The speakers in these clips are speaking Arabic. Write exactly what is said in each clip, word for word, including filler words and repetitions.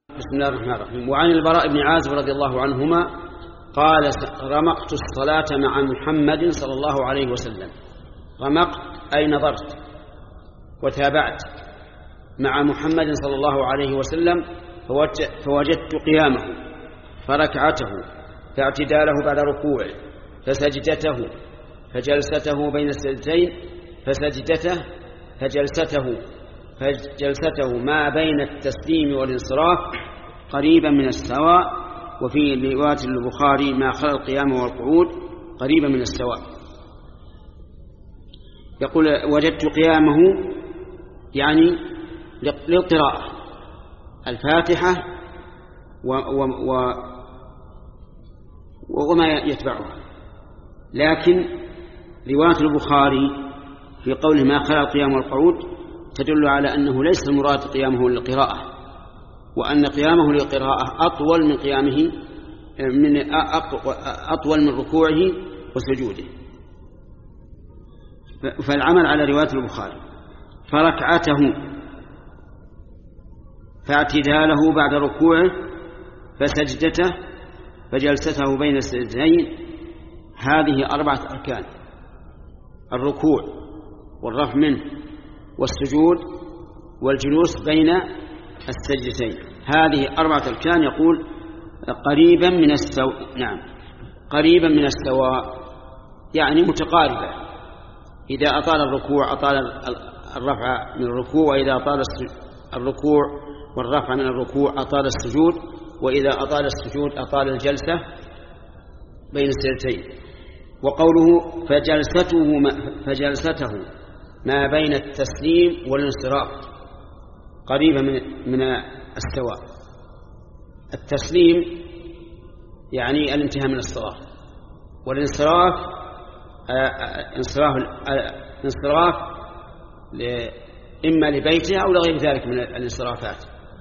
بسم الله الرحمن الرحيم. وعن البراء بن عازب رضي الله عنهما قال: رمقت الصلاة مع محمد صلى الله عليه وسلم. رمقت أي نظرت وتابعت مع محمد صلى الله عليه وسلم، فوجدت قيامه فركعته فاعتداله بعد ركوعه فسجدته فجلسته بين السجدتين فسجدته فجلسته فجلسته ما بين التسليم والانصراف قريبا من السواء. وفي رواية البخاري ما خلا القيام والقعود قريبا من السواء. يقول: وجدت قيامه يعني للقراءة الفاتحة و و و وما يتبعها. لكن رواية البخاري في قوله ما خلا القيام والقعود تدل على أنه ليس المراد قيامه للقراءة، وأن قيامه للقراءة أطول من قيامه من أطول من ركوعه وسجوده. فالعمل على رواية البخاري. فركعته فاعتداله بعد ركوعه فسجدته فجلسته بين السجدتين. هذه أربعة أركان: الركوع والرفع منه والسجود والجلوس بين السجدتين. هذه أربعة أركان. يقول قريبا من السواء. نعم، قريبا من السواء يعني متقاربة. إذا أطال الركوع أطال الرفع من الركوع، وإذا أطال الركوع والرفع من الركوع أطال السجود، وإذا أطال السجود أطال الجلسة بين السجدتين. وقوله فجلسته فجلسته ما بين التسليم والانصراف قريبا من من السواء. التسليم يعني الانتهاء من الصلاة، والانصراف انصراف انصراف إما لبيته أو لغير ذلك من الانصرافات.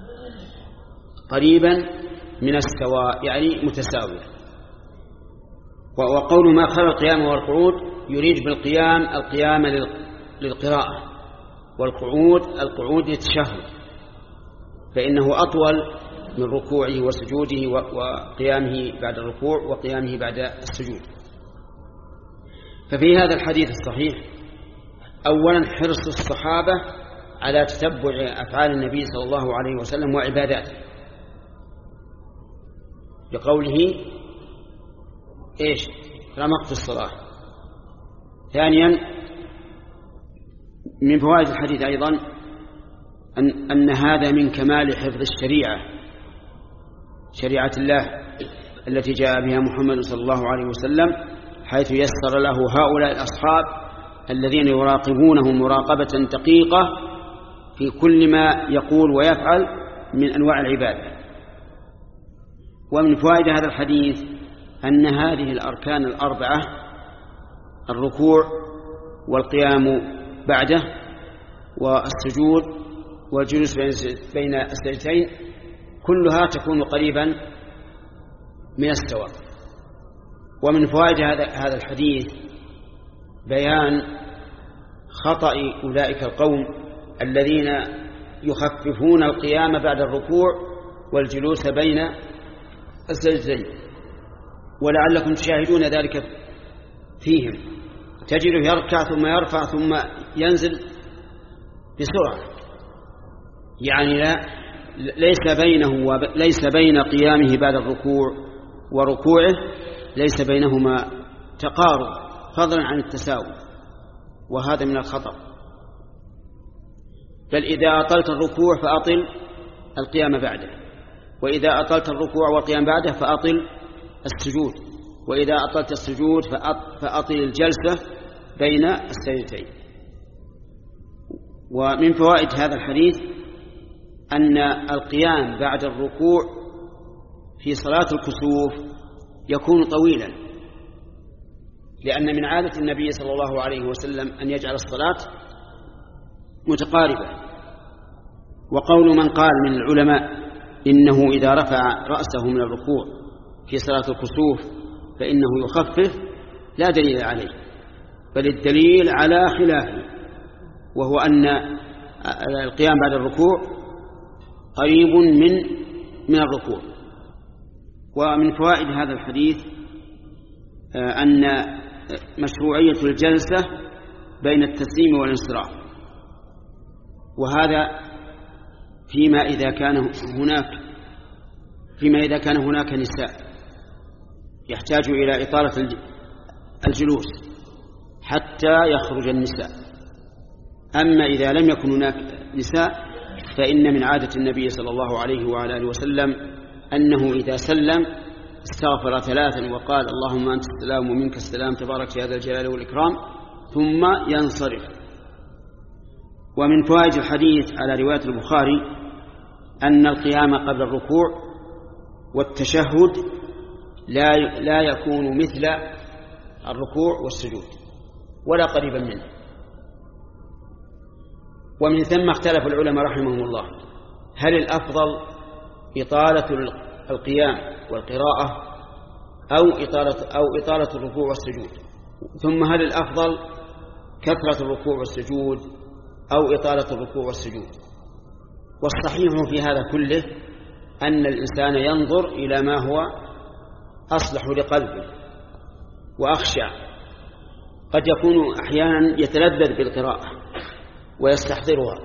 قريبا من السواء يعني متساوية. وقول ما خلا القيام والقعود يريد بالقيام القيام للقراءة، والقعود القعود للتشهد، فإنه أطول من ركوعه وسجوده وقيامه بعد الركوع وقيامه بعد السجود. ففي هذا الحديث الصحيح أولا حرص الصحابة على تتبع أفعال النبي صلى الله عليه وسلم وعباداته، بقوله إيش؟ رمقت الصلاة. ثانيا من فوائد الحديث أيضا أن, أن هذا من كمال حفظ الشريعة، شريعة الله التي جاء بها محمد صلى الله عليه وسلم، حيث يسر له هؤلاء الأصحاب الذين يراقبونه مراقبة دقيقة في كل ما يقول ويفعل من أنواع العبادة. ومن فوائد هذا الحديث أن هذه الأركان الأربعة الركوع والقيام بعده والسجود والجلوس بين السجدتين كلها تكون قريبا من السواء. ومن فوائد هذا الحديث بيان خطأ أولئك القوم الذين يخففون القيام بعد الركوع والجلوس بين السجدتين، ولعلكم تشاهدون ذلك فيهم. تجده يركع ثم يرفع ثم ينزل بسرعة، يعني لا ليس بينه وليس بين قيامه بعد الركوع وركوعه ليس بينهما تقارب فضلا عن التساوي، وهذا من الخطأ. بل إذا أطلت الركوع فأطل القيام بعده، وإذا أطلت الركوع والقيام بعده فأطل السجود، وإذا أطلت السجود فأطل الجلسة بين السجدتين. ومن فوائد هذا الحديث أن القيام بعد الركوع في صلاة الكسوف يكون طويلا، لأن من عادة النبي صلى الله عليه وسلم أن يجعل الصلاة متقاربة. وقول من قال من العلماء إنه إذا رفع رأسه من الركوع في صلاة الكسوف فإنه يخفف لا دليل عليه، بل الدليل على خلافه، وهو أن القيام بعد الركوع قريب من من الركوع. ومن فوائد هذا الحديث أن مشروعية الجلسة بين التسليم والانصراف، وهذا فيما إذا كان هناك فيما إذا كان هناك نساء يحتاج إلى إطالة الجلوس حتى يخرج النساء. أما إذا لم يكن هناك نساء فإن من عادة النبي صلى الله عليه وعلى آله وسلم أنه إذا سلم استغفر ثلاثا وقال اللهم أنت السلام ومنك السلام تبارك يا ذا الجلال والإكرام ثم ينصرف. ومن فوائد الحديث على رواية البخاري أن القيام قبل الركوع والتشهد لا لا يكون مثل الركوع والسجود ولا قريبا منه. ومن ثم اختلف العلماء رحمهم الله هل الأفضل إطالة القيام والقراءة أو إطالة, أو إطالة الركوع والسجود، ثم هل الأفضل كثرة الركوع والسجود أو إطالة الركوع والسجود. والصحيح في هذا كله أن الإنسان ينظر إلى ما هو أصلح لقلبه وأخشع. قد يكون أحيانا يتلذذ بالقراءة ويستحضرها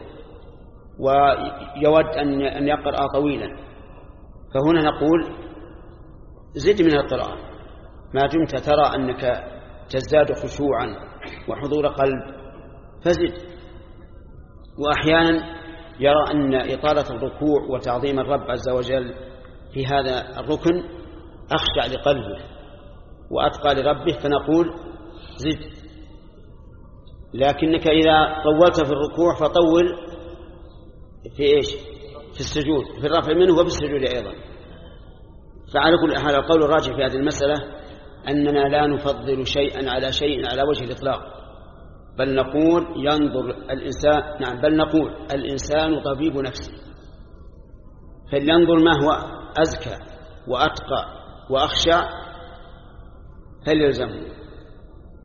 ويود أن يقرأ طويلا، فهنا نقول زد من القراءة ما دمت ترى أنك تزداد خشوعا وحضور قلب فزد. وأحيانا يرى أن إطالة الركوع وتعظيم الرب عز وجل في هذا الركن أخشع لقلبه وأتقى لربه فنقول زد. لكنك إذا طولت في الركوع فطول في إيش؟ في السجود، في الرفع منه وفي السجود أيضا. فعلى كل حال القول الراجح في هذه المسألة أننا لا نفضل شيئا على شيء على وجه الإطلاق، بل نقول ينظر الإنسان نعم بل نقول الإنسان طبيب نفسه، فلينظر ما هو أزكى وأتقى وأخشع فليلزمه.